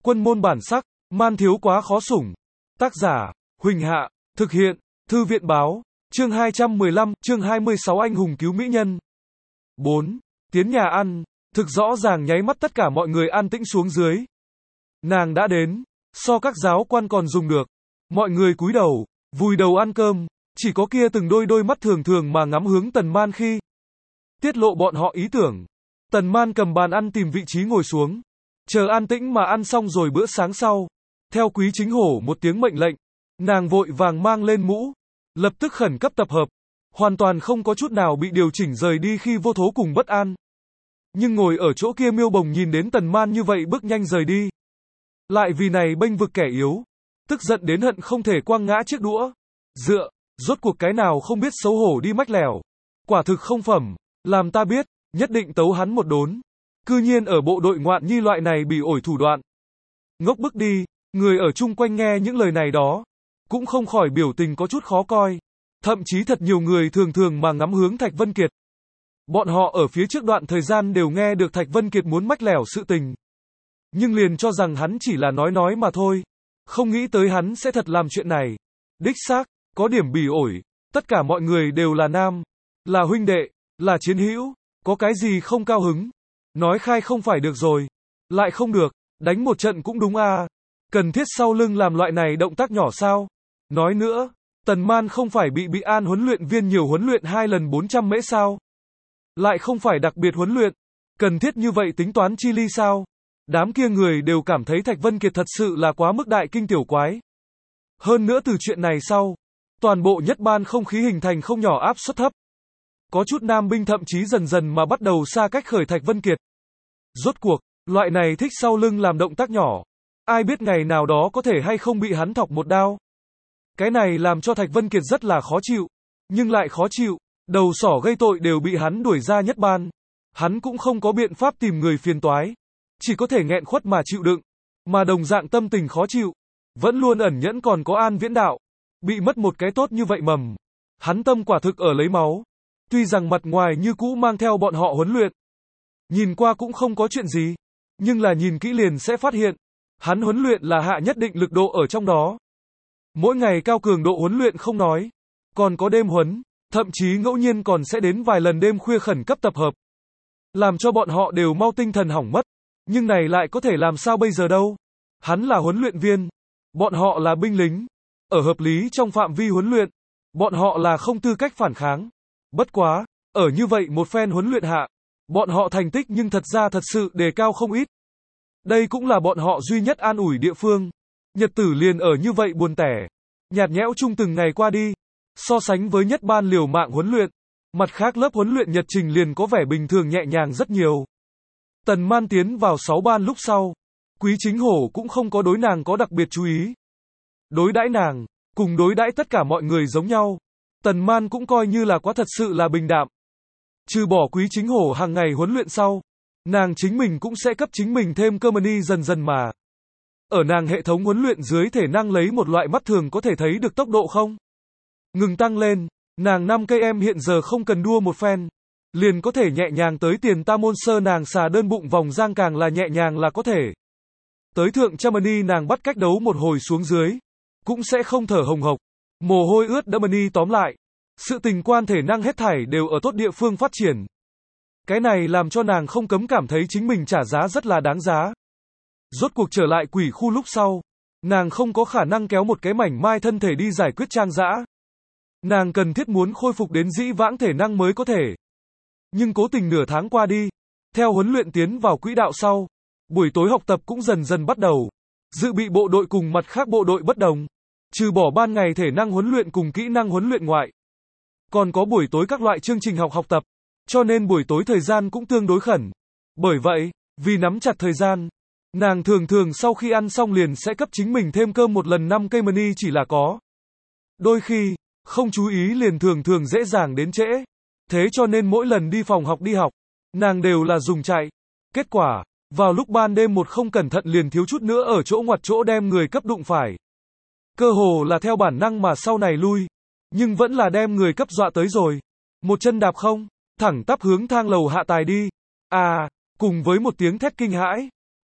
Quân môn bản sắc, man thiếu quá khó sủng. Tác giả, Huỳnh Hạ, thực hiện, Thư viện báo, chương 215, chương 26 anh hùng cứu mỹ nhân. 4. Tiến nhà ăn, thực rõ ràng nháy mắt tất cả mọi người an tĩnh xuống dưới. Nàng đã đến, so các giáo quan còn dùng được. Mọi người cúi đầu, vùi đầu ăn cơm, chỉ có kia từng đôi mắt thường thường mà ngắm hướng Tần Man khi tiết lộ bọn họ ý tưởng. Tần Man cầm bàn ăn tìm vị trí ngồi xuống, chờ an tĩnh mà ăn xong rồi bữa sáng sau. Theo Quý Chính Hổ một tiếng mệnh lệnh, nàng vội vàng mang lên mũ, lập tức khẩn cấp tập hợp, hoàn toàn không có chút nào bị điều chỉnh rời đi khi vô thố cùng bất an. Nhưng ngồi ở chỗ kia Miêu Bồng nhìn đến Tần Man như vậy bước nhanh rời đi, lại vì này bênh vực kẻ yếu, tức giận đến hận không thể quăng ngã chiếc đũa. Dựa, rốt cuộc cái nào không biết xấu hổ đi mách lẻo, quả thực không phẩm, làm ta biết, nhất định tấu hắn một đốn. Cư nhiên ở bộ đội ngoạn nhi loại này bị ổi thủ đoạn. Ngốc bức đi, người ở chung quanh nghe những lời này đó, cũng không khỏi biểu tình có chút khó coi. Thậm chí thật nhiều người thường thường mà ngắm hướng Thạch Vân Kiệt. Bọn họ ở phía trước đoạn thời gian đều nghe được Thạch Vân Kiệt muốn mách lẻo sự tình, nhưng liền cho rằng hắn chỉ là nói mà thôi, không nghĩ tới hắn sẽ thật làm chuyện này. Đích xác, có điểm bỉ ổi, tất cả mọi người đều là nam, là huynh đệ, là chiến hữu, có cái gì không cao hứng, nói khai không phải được rồi, lại không được, đánh một trận cũng đúng à, cần thiết sau lưng làm loại này động tác nhỏ sao? Nói nữa, Tần Man không phải bị An huấn luyện viên nhiều huấn luyện 2 lần 400 mễ sao? Lại không phải đặc biệt huấn luyện, cần thiết như vậy tính toán chi ly sao? Đám kia người đều cảm thấy Thạch Vân Kiệt thật sự là quá mức đại kinh tiểu quái. Hơn nữa từ chuyện này sau, toàn bộ nhất ban không khí hình thành không nhỏ áp suất thấp. Có chút nam binh thậm chí dần dần mà bắt đầu xa cách khởi Thạch Vân Kiệt. Rốt cuộc, loại này thích sau lưng làm động tác nhỏ, ai biết ngày nào đó có thể hay không bị hắn thọc một đao. Cái này làm cho Thạch Vân Kiệt rất là khó chịu, nhưng lại khó chịu, đầu sỏ gây tội đều bị hắn đuổi ra nhất ban. Hắn cũng không có biện pháp tìm người phiền toái, chỉ có thể nghẹn khuất mà chịu đựng, mà đồng dạng tâm tình khó chịu, vẫn luôn ẩn nhẫn còn có An Viễn Đạo, bị mất một cái tốt như vậy mầm. Hắn tâm quả thực ở lấy máu, tuy rằng mặt ngoài như cũ mang theo bọn họ huấn luyện, nhìn qua cũng không có chuyện gì, nhưng là nhìn kỹ liền sẽ phát hiện, hắn huấn luyện là hạ nhất định lực độ ở trong đó. Mỗi ngày cao cường độ huấn luyện không nói, còn có đêm huấn, thậm chí ngẫu nhiên còn sẽ đến vài lần đêm khuya khẩn cấp tập hợp, làm cho bọn họ đều mau tinh thần hỏng mất. Nhưng này lại có thể làm sao bây giờ đâu? Hắn là huấn luyện viên, bọn họ là binh lính, ở hợp lý trong phạm vi huấn luyện, bọn họ là không tư cách phản kháng. Bất quá, ở như vậy một phen huấn luyện hạ, bọn họ thành tích nhưng thật ra thật sự đề cao không ít. Đây cũng là bọn họ duy nhất an ủi địa phương. Nhật tử liền ở như vậy buồn tẻ, nhạt nhẽo chung từng ngày qua đi. So sánh với nhất ban liều mạng huấn luyện, mặt khác lớp huấn luyện nhật trình liền có vẻ bình thường nhẹ nhàng rất nhiều. Tần Man tiến vào 6 ban lúc sau, Quý Chính Hổ cũng không có đối nàng có đặc biệt chú ý. Đối đãi nàng, cùng đối đãi tất cả mọi người giống nhau. Tần Man cũng coi như là quá thật sự là bình đạm. Trừ bỏ Quý Chính Hổ hàng ngày huấn luyện sau, nàng chính mình cũng sẽ cấp chính mình thêm cơ mani dần dần mà. Ở nàng hệ thống huấn luyện dưới thể năng lấy một loại mắt thường có thể thấy được tốc độ không ngừng tăng lên, nàng 5 cây em hiện giờ không cần đua một phen, liền có thể nhẹ nhàng tới tiền tam môn sơ, nàng xà đơn bụng vòng giang càng là nhẹ nhàng là có thể. Tới thượng Chamani nàng bắt cách đấu một hồi xuống dưới, cũng sẽ không thở hồng hộc, mồ hôi ướt đẫm mani, tóm lại, sự tình quan thể năng hết thảy đều ở tốt địa phương phát triển. Cái này làm cho nàng không cấm cảm thấy chính mình trả giá rất là đáng giá. Rốt cuộc trở lại quỷ khu lúc sau, nàng không có khả năng kéo một cái mảnh mai thân thể đi giải quyết Trang Dã. Nàng cần thiết muốn khôi phục đến dĩ vãng thể năng mới có thể. Nhưng cố tình nửa tháng qua đi, theo huấn luyện tiến vào quỹ đạo sau, buổi tối học tập cũng dần dần bắt đầu. Dự bị bộ đội cùng mặt khác bộ đội bất đồng, trừ bỏ ban ngày thể năng huấn luyện cùng kỹ năng huấn luyện ngoại, còn có buổi tối các loại chương trình học tập, cho nên buổi tối thời gian cũng tương đối khẩn. Bởi vậy, vì nắm chặt thời gian, nàng thường thường sau khi ăn xong liền sẽ cấp chính mình thêm cơm một lần 5 cây mani, chỉ là có đôi khi không chú ý liền thường thường dễ dàng đến trễ. Thế cho nên mỗi lần đi phòng học đi học, nàng đều là dùng chạy. Kết quả, vào lúc ban đêm một không cẩn thận liền thiếu chút nữa ở chỗ ngoặt chỗ đem người cấp đụng phải. Cơ hồ là theo bản năng mà sau này lui, nhưng vẫn là đem người cấp dọa tới rồi. Một chân đạp không, thẳng tắp hướng thang lầu hạ tài đi. À, cùng với một tiếng thét kinh hãi,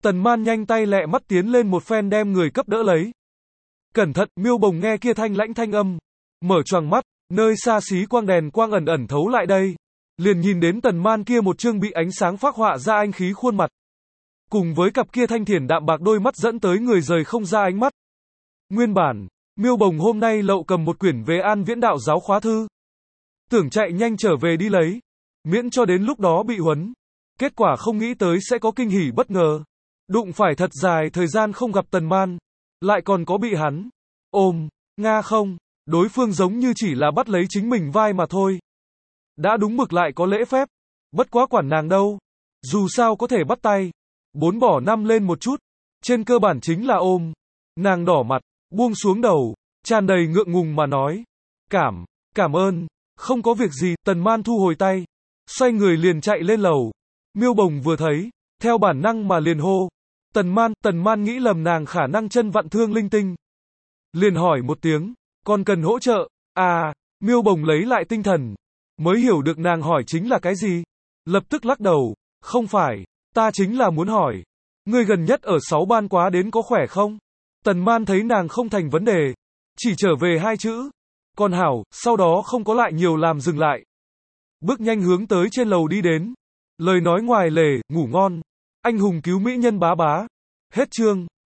Tần Man nhanh tay lẹ mắt tiến lên một phen đem người cấp đỡ lấy. Cẩn thận, Miêu Bồng nghe kia thanh lãnh thanh âm, mở choàng mắt, nơi xa xí quang đèn quang ẩn ẩn thấu lại đây, liền nhìn đến Tần Man kia một trương bị ánh sáng phác họa ra anh khí khuôn mặt, cùng với cặp kia thanh thiển đạm bạc đôi mắt dẫn tới người rời không ra ánh mắt. Nguyên bản, Miêu Bồng hôm nay lậu cầm một quyển về An Viễn đạo giáo khóa thư, tưởng chạy nhanh trở về đi lấy, miễn cho đến lúc đó bị huấn. Kết quả không nghĩ tới sẽ có kinh hỉ bất ngờ. Đụng phải thật dài thời gian không gặp Tần Man, lại còn có bị hắn ôm, nga không, đối phương giống như chỉ là bắt lấy chính mình vai mà thôi. Đã đúng mực lại có lễ phép, bất quá quản nàng đâu, dù sao có thể bắt tay, 4 bỏ 5 lên một chút, trên cơ bản chính là ôm. Nàng đỏ mặt, buông xuống đầu, tràn đầy ngượng ngùng mà nói, cảm ơn, không có việc gì. Tần Man thu hồi tay, xoay người liền chạy lên lầu. Miêu Bồng vừa thấy, theo bản năng mà liền hô, Tần Man nghĩ lầm nàng khả năng chân vặn thương linh tinh. Liền hỏi một tiếng, còn cần hỗ trợ, à, Miêu Bồng lấy lại tinh thần, mới hiểu được nàng hỏi chính là cái gì. Lập tức lắc đầu, không phải, ta chính là muốn hỏi, ngươi gần nhất ở 6 ban quá đến có khỏe không? Tần Man thấy nàng không thành vấn đề, chỉ trở về 2 chữ, còn hảo, sau đó không có lại nhiều làm dừng lại. Bước nhanh hướng tới trên lầu đi đến, lời nói ngoài lề, ngủ ngon, anh hùng cứu mỹ nhân bá bá. Hết chương.